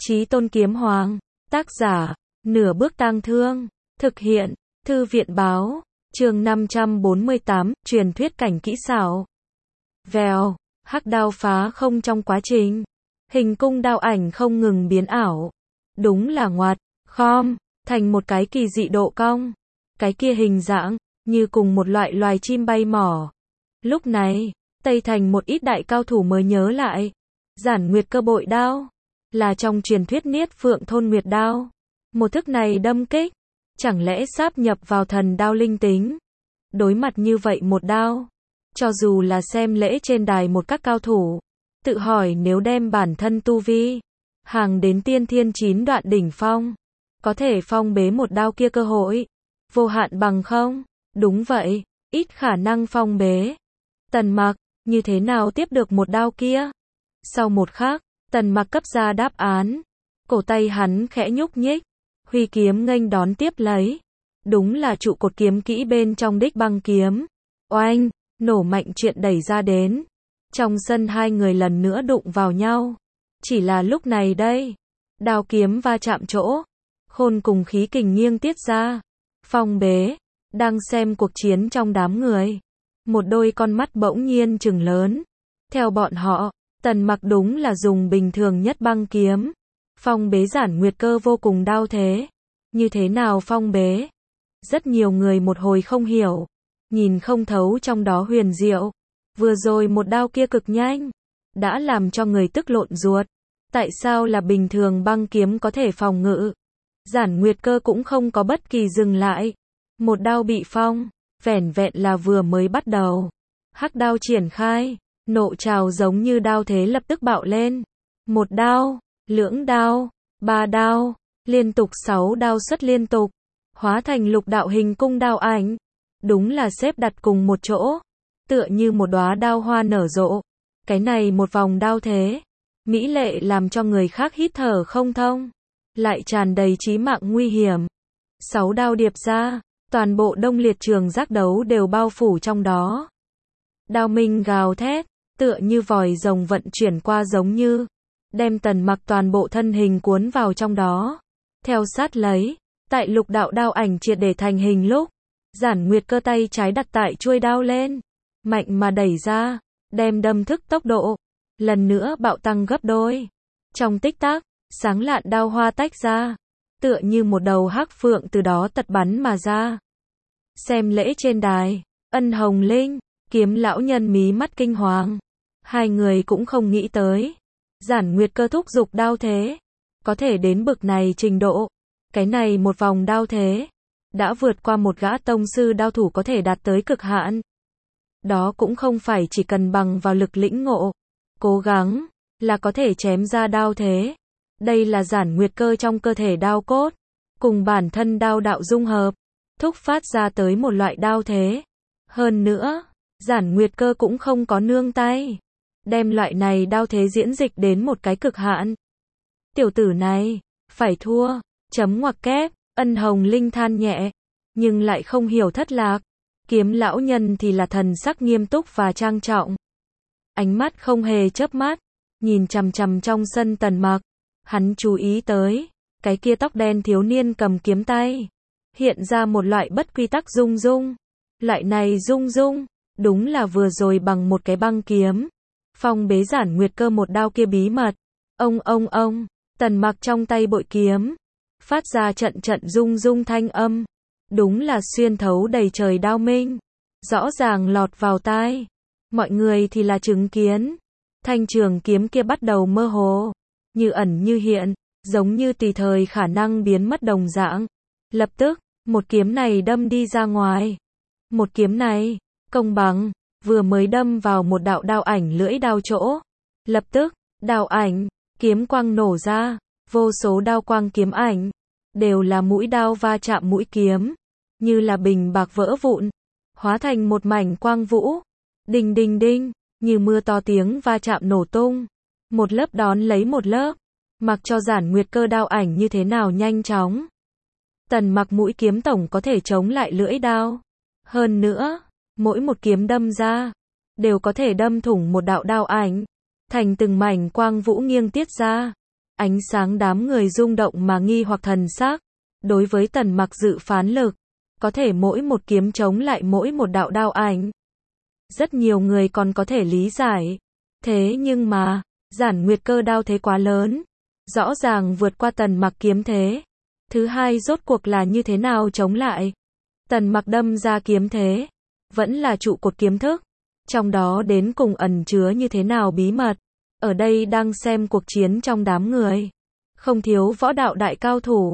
Chí Tôn Kiếm Hoàng, tác giả, Nửa Bước Tang Thương, thực hiện, Thư viện báo, chương 548, truyền thuyết cảnh kỹ xảo. Vèo, hắc đao phá không trong quá trình, hình cung đao ảnh không ngừng biến ảo. Đúng là ngoặt, khom, thành một cái kỳ dị độ cong. Cái kia hình dạng, như cùng một loại loài chim bay mỏ. Lúc này, Tây Thành một ít đại cao thủ mới nhớ lại. Giản Nguyệt Cơ bội đao, là trong truyền thuyết Niết Phượng Thôn Nguyệt đao. Một thức này đâm kích, chẳng lẽ sáp nhập vào thần đao linh tính. Đối mặt như vậy một đao, cho dù là xem lễ trên đài một các cao thủ, tự hỏi nếu đem bản thân tu vi hàng đến tiên thiên 9 đoạn đỉnh phong, có thể phong bế một đao kia cơ hội vô hạn bằng không? Đúng vậy, ít khả năng phong bế. Tần Mặc, như thế nào tiếp được một đao kia? Sau một khắc, Tần Mặc cấp ra đáp án. Cổ tay hắn khẽ nhúc nhích, huy kiếm nghênh đón tiếp lấy. Đúng là trụ cột kiếm kỹ bên trong đích băng kiếm. Oanh, nổ mạnh chuyện đẩy ra đến. Trong sân hai người lần nữa đụng vào nhau. Chỉ là lúc này đây, đao kiếm va chạm chỗ, khôn cùng khí kình nghiêng tiết ra. Phong bế, đang xem cuộc chiến trong đám người. Một đôi con mắt bỗng nhiên trừng lớn. Theo bọn họ, Tần Mặc đúng là dùng bình thường nhất băng kiếm. Phong bế Giản Nguyệt Cơ vô cùng đao thế. Như thế nào phong bế? Rất nhiều người một hồi không hiểu. Nhìn không thấu trong đó huyền diệu. Vừa rồi một đao kia cực nhanh, đã làm cho người tức lộn ruột. Tại sao là bình thường băng kiếm có thể phòng ngự? Giản Nguyệt Cơ cũng không có bất kỳ dừng lại. Một đao bị phong, vẻn vẹn là vừa mới bắt đầu. Hắc đao triển khai, nộ trào giống như đao thế lập tức bạo lên. Một đao, lưỡng đao, ba đao, liên tục 6 đao xuất liên tục, hóa thành lục đạo hình cung đao ảnh. Đúng là xếp đặt cùng một chỗ, tựa như một đóa đao hoa nở rộ. Cái này một vòng đao thế, mỹ lệ làm cho người khác hít thở không thông, lại tràn đầy chí mạng nguy hiểm. 6 đao điệp ra, toàn bộ Đông Liệt trường giác đấu đều bao phủ trong đó. Đao minh gào thét, tựa như vòi rồng vận chuyển qua giống như, đem Tần Mặc toàn bộ thân hình cuốn vào trong đó. Theo sát lấy, tại lục đạo đao ảnh triệt để thành hình lúc, Giản Nguyệt Cơ tay trái đặt tại chuôi đao lên, mạnh mà đẩy ra, đem đâm thức tốc độ, lần nữa bạo tăng gấp đôi. Trong tích tắc, sáng lạn đao hoa tách ra, tựa như một đầu hắc phượng từ đó tật bắn mà ra. Xem lễ trên đài, Ân Hồng Linh, Kiếm lão nhân mí mắt kinh hoàng. Hai người cũng không nghĩ tới, Giản Nguyệt Cơ thúc giục đao thế, có thể đến bực này trình độ. Cái này một vòng đao thế, đã vượt qua một gã tông sư đao thủ có thể đạt tới cực hạn. Đó cũng không phải chỉ cần bằng vào lực lĩnh ngộ, cố gắng, là có thể chém ra đao thế. Đây là Giản Nguyệt Cơ trong cơ thể đao cốt, cùng bản thân đao đạo dung hợp, thúc phát ra tới một loại đao thế. Hơn nữa, Giản Nguyệt Cơ cũng không có nương tay, đem loại này đao thế diễn dịch đến một cái cực hạn. Tiểu tử này, phải thua, chấm ngoặc kép, Ân Hồng Linh than nhẹ, nhưng lại không hiểu thất lạc. Kiếm lão nhân thì là thần sắc nghiêm túc và trang trọng. Ánh mắt không hề chớp mắt, nhìn chằm chằm trong sân Tần Mặc. Hắn chú ý tới, cái kia tóc đen thiếu niên cầm kiếm tay, hiện ra một loại bất quy tắc rung rung. Loại này rung rung, đúng là vừa rồi bằng một cái băng kiếm, phong bế Giản Nguyệt Cơ một đao kia bí mật. Ông, Tần Mặc trong tay bội kiếm, phát ra trận trận rung rung thanh âm. Đúng là xuyên thấu đầy trời đao minh, rõ ràng lọt vào tai. Mọi người thì là chứng kiến, thanh trường kiếm kia bắt đầu mơ hồ, như ẩn như hiện, giống như tùy thời khả năng biến mất đồng dạng. Lập tức, một kiếm này đâm đi ra ngoài. Một kiếm này, công bằng, vừa mới đâm vào một đạo đao ảnh lưỡi đao chỗ. Lập tức, đao ảnh, kiếm quang nổ ra, vô số đao quang kiếm ảnh, đều là mũi đao va chạm mũi kiếm, như là bình bạc vỡ vụn, hóa thành một mảnh quang vũ. Đinh đinh đinh, như mưa to tiếng va chạm nổ tung, một lớp đón lấy một lớp, mặc cho Giản Nguyệt Cơ đao ảnh như thế nào nhanh chóng. Tần Mặc mũi kiếm tổng có thể chống lại lưỡi đao. Hơn nữa, mỗi một kiếm đâm ra, đều có thể đâm thủng một đạo đao ảnh, thành từng mảnh quang vũ nghiêng tiết ra. Ánh sáng đám người rung động mà nghi hoặc thần sắc. Đối với Tần Mặc dự phán lực, có thể mỗi một kiếm chống lại mỗi một đạo đao ảnh. Rất nhiều người còn có thể lý giải. Thế nhưng mà, Giản Nguyệt Cơ đao thế quá lớn. Rõ ràng vượt qua Tần Mặc kiếm thế. Thứ hai rốt cuộc là như thế nào chống lại? Tần Mặc đâm ra kiếm thế. Vẫn là trụ cột kiếm thức. Trong đó đến cùng ẩn chứa như thế nào bí mật. Ở đây đang xem cuộc chiến trong đám người. Không thiếu võ đạo đại cao thủ.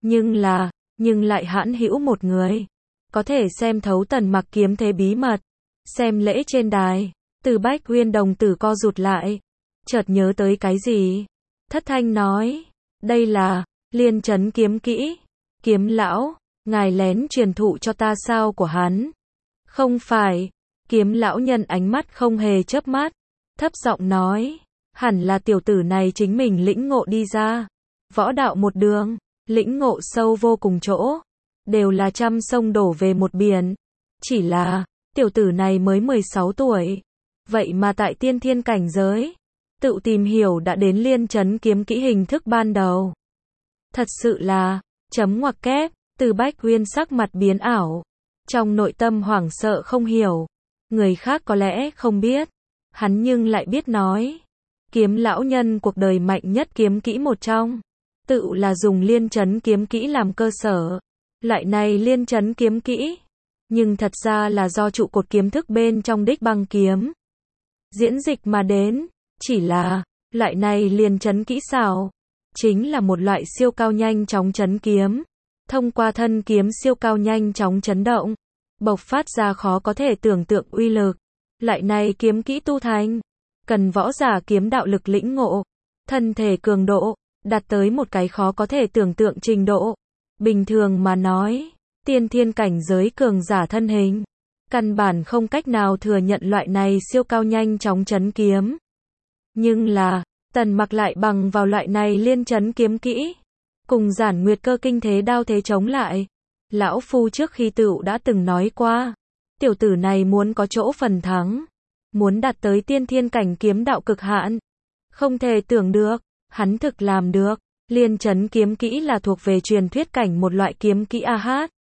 Nhưng lại hãn hữu một người. Có thể xem thấu Tần Mặc kiếm thế bí mật. Xem lễ trên đài. Từ Bách Uyên đồng tử co rụt lại. Chợt nhớ tới cái gì? Thất thanh nói. Đây là Liên Chấn kiếm kỹ. Kiếm lão, ngài lén truyền thụ cho ta sao của hắn? Không phải. Kiếm lão nhân ánh mắt không hề chớp mắt. Thấp giọng nói. Hẳn là tiểu tử này chính mình lĩnh ngộ đi ra. Võ đạo một đường, lĩnh ngộ sâu vô cùng chỗ. Đều là trăm sông đổ về một biển. Chỉ là, tiểu tử này mới 16 tuổi. Vậy mà tại tiên thiên cảnh giới, tự tìm hiểu đã đến Liên Chấn kiếm kỹ hình thức ban đầu. Thật sự là, chấm ngoặc kép, Từ Bách Uyên sắc mặt biến ảo. Trong nội tâm hoảng sợ không hiểu. Người khác có lẽ không biết. Hắn nhưng lại biết nói. Kiếm lão nhân cuộc đời mạnh nhất kiếm kỹ một trong. Tự là dùng Liên Chấn kiếm kỹ làm cơ sở. Loại này Liên Chấn kiếm kỹ. Nhưng thật ra là do trụ cột kiếm thức bên trong Đích Băng kiếm diễn dịch mà đến. Chỉ là, loại này Liên Chấn kỹ xảo. Chính là một loại siêu cao nhanh chóng chấn kiếm. Thông qua thân kiếm siêu cao nhanh chóng chấn động. Bộc phát ra khó có thể tưởng tượng uy lực. Loại này kiếm kỹ tu thành. Cần võ giả kiếm đạo lực lĩnh ngộ. Thân thể cường độ. Đạt tới một cái khó có thể tưởng tượng trình độ. Bình thường mà nói. Tiên thiên cảnh giới cường giả thân hình. Căn bản không cách nào thừa nhận loại này siêu cao nhanh chóng chấn kiếm. Nhưng là, Tần Mặc lại bằng vào loại này Liên Chấn kiếm kỹ. Cùng Giản Nguyệt Cơ kinh thế đao thế chống lại. Lão Phu trước khi tựu đã từng nói qua. Tiểu tử này muốn có chỗ phần thắng. Muốn đạt tới tiên thiên cảnh kiếm đạo cực hạn. Không thể tưởng được, hắn thực làm được. Liên Chấn kiếm kỹ là thuộc về truyền thuyết cảnh một loại kiếm kỹ hát.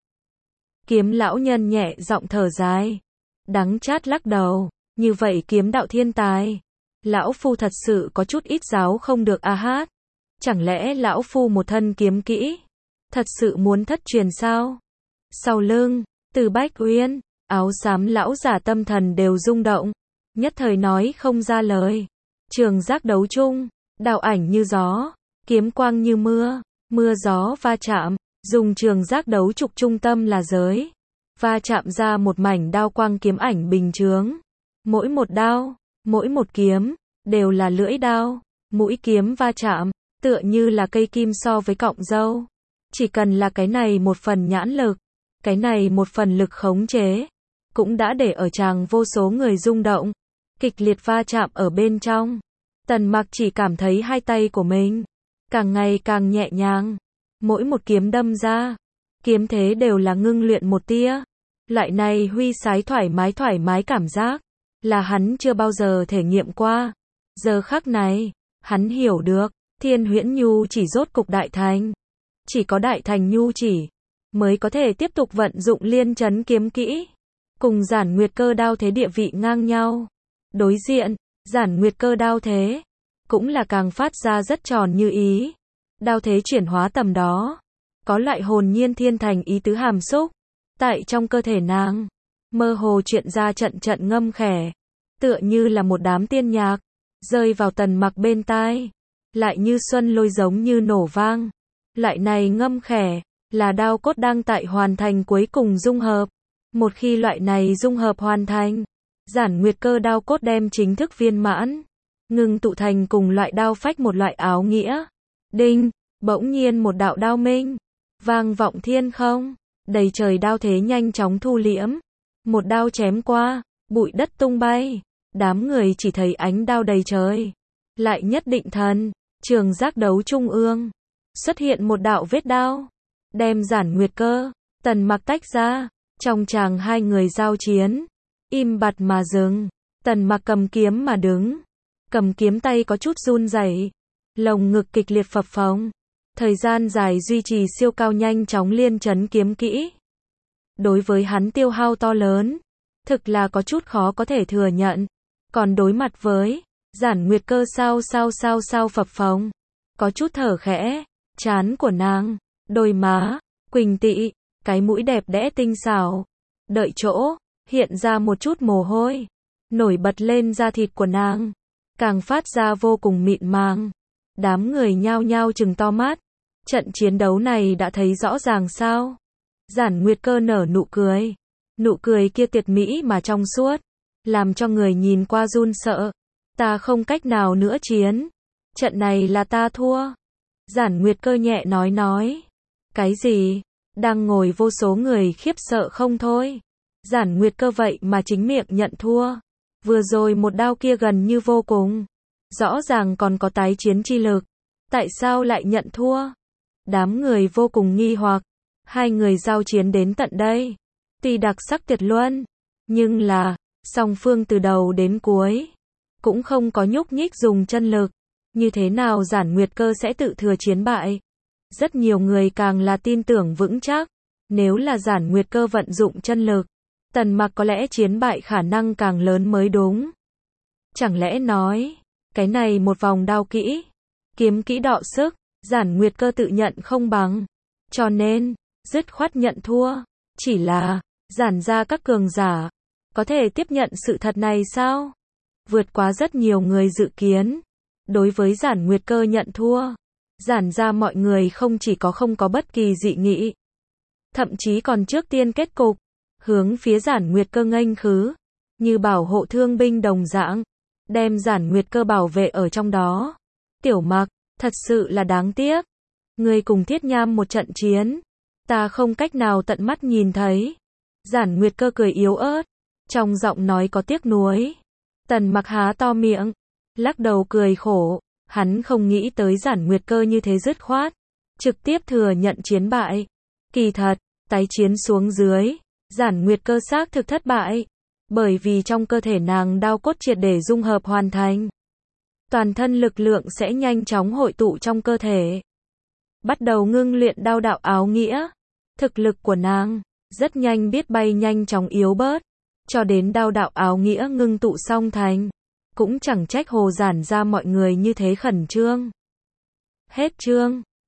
Kiếm lão nhân nhẹ giọng thở dài. Đắng chát lắc đầu. Như vậy kiếm đạo thiên tài. Lão Phu thật sự có chút ít giáo không được hát. Chẳng lẽ lão Phu một thân kiếm kỹ. Thật sự muốn thất truyền sao? Sau lưng, Từ Bách Uyên, áo xám lão giả tâm thần đều rung động. Nhất thời nói không ra lời. Trường giác đấu chung, đạo ảnh như gió, kiếm quang như mưa, mưa gió va chạm, dùng trường giác đấu trục trung tâm là giới. Va chạm ra một mảnh đao quang kiếm ảnh bình chướng. Mỗi một đao, mỗi một kiếm, đều là lưỡi đao. Mũi kiếm va chạm, tựa như là cây kim so với cọng dâu. Chỉ cần là cái này một phần nhãn lực, cái này một phần lực khống chế, cũng đã để ở tràng vô số người rung động. Kịch liệt va chạm ở bên trong. Tần Mặc chỉ cảm thấy hai tay của mình càng ngày càng nhẹ nhàng. Mỗi một kiếm đâm ra, kiếm thế đều là ngưng luyện một tia. Loại này huy sái thoải mái cảm giác, là hắn chưa bao giờ thể nghiệm qua. Giờ khắc này, hắn hiểu được, Thiên Huyễn Nhu chỉ rốt cục đại thành. Chỉ có đại thành nhu chỉ, mới có thể tiếp tục vận dụng Liên Chấn kiếm kỹ. Cùng Giản Nguyệt Cơ đao thế địa vị ngang nhau. Đối diện, Giản Nguyệt Cơ đao thế, cũng là càng phát ra rất tròn như ý. Đao thế chuyển hóa tầm đó, có loại hồn nhiên thiên thành ý tứ hàm xúc. Tại trong cơ thể nàng, mơ hồ chuyện ra trận trận ngâm khẽ. Tựa như là một đám tiên nhạc, rơi vào Tần Mặc bên tai. Lại như xuân lôi giống như nổ vang. Loại này ngâm khẽ, là đao cốt đang tại hoàn thành cuối cùng dung hợp. Một khi loại này dung hợp hoàn thành, Giản Nguyệt Cơ đao cốt đem chính thức viên mãn. Ngừng tụ thành cùng loại đao phách một loại áo nghĩa. Đinh, bỗng nhiên một đạo đao minh. Vang vọng thiên không. Đầy trời đao thế nhanh chóng thu liễm. Một đao chém qua, bụi đất tung bay. Đám người chỉ thấy ánh đao đầy trời. Lại nhất định thần, trường giác đấu trung ương. Xuất hiện một đạo vết đao. Đem Giản Nguyệt Cơ, Tần Mặc tách ra. Trong chàng hai người giao chiến. Im bặt mà dừng. Tần Mặc cầm kiếm mà đứng. Cầm kiếm tay có chút run rẩy. lồng ngực kịch liệt phập phồng. Thời gian dài duy trì siêu cao nhanh chóng liên chấn kiếm kỹ. Đối với hắn tiêu hao to lớn, thực là có chút khó có thể thừa nhận. Còn đối mặt với Giản Nguyệt Cơ sao phập phồng, có chút thở khẽ, trán của nàng, đôi má, quỳnh tị, cái mũi đẹp đẽ tinh xảo, đợi chỗ, hiện ra một chút mồ hôi, nổi bật lên da thịt của nàng, càng phát ra vô cùng mịn màng. Đám người nhao nhao trừng to mắt, trận chiến đấu này đã thấy rõ ràng sao? Giản Nguyệt Cơ nở nụ cười kia tuyệt mỹ mà trong suốt, làm cho người nhìn qua run sợ. Ta không cách nào nữa chiến, trận này là ta thua. Giản Nguyệt Cơ nhẹ nói. Cái gì? Đang ngồi vô số người khiếp sợ không thôi. Giản Nguyệt Cơ vậy mà chính miệng nhận thua. Vừa rồi một đao kia gần như vô cùng. Rõ ràng còn có tái chiến chi lực. Tại sao lại nhận thua? Đám người vô cùng nghi hoặc. Hai người giao chiến đến tận đây. Tuy đặc sắc tuyệt luân, nhưng là, song phương từ đầu đến cuối. Cũng không có nhúc nhích dùng chân lực. Như thế nào Giản Nguyệt Cơ sẽ tự thừa chiến bại? Rất nhiều người càng là tin tưởng vững chắc. Nếu là Giản Nguyệt Cơ vận dụng chân lực, Tần Mặc có lẽ chiến bại khả năng càng lớn mới đúng. Chẳng lẽ nói, cái này một vòng đao kỹ, kiếm kỹ đọ sức, Giản Nguyệt Cơ tự nhận không bằng. Cho nên, dứt khoát nhận thua. Chỉ là, Giản gia các cường giả, có thể tiếp nhận sự thật này sao? Vượt quá rất nhiều người dự kiến. Đối với Giản Nguyệt Cơ nhận thua, Giản gia mọi người không chỉ có không có bất kỳ dị nghị, thậm chí còn trước tiên kết cục, hướng phía Giản Nguyệt Cơ nghênh khứ, như bảo hộ thương binh đồng dạng, đem Giản Nguyệt Cơ bảo vệ ở trong đó. Tiểu Mặc, thật sự là đáng tiếc. Ngươi cùng Thiết Nham một trận chiến, ta không cách nào tận mắt nhìn thấy. Giản Nguyệt Cơ cười yếu ớt, trong giọng nói có tiếc nuối. Tần Mặc há to miệng, lắc đầu cười khổ, hắn không nghĩ tới Giản Nguyệt Cơ như thế dứt khoát, trực tiếp thừa nhận chiến bại. Kỳ thật, tái chiến xuống dưới, Giản Nguyệt Cơ xác thực thất bại, bởi vì trong cơ thể nàng đao cốt triệt để dung hợp hoàn thành. Toàn thân lực lượng sẽ nhanh chóng hội tụ trong cơ thể, bắt đầu ngưng luyện đao đạo áo nghĩa. Thực lực của nàng rất nhanh biết bay nhanh chóng yếu bớt, cho đến đao đạo áo nghĩa ngưng tụ xong thành. Cũng chẳng trách Hồ Giản gia mọi người như thế khẩn trương. Hết chương.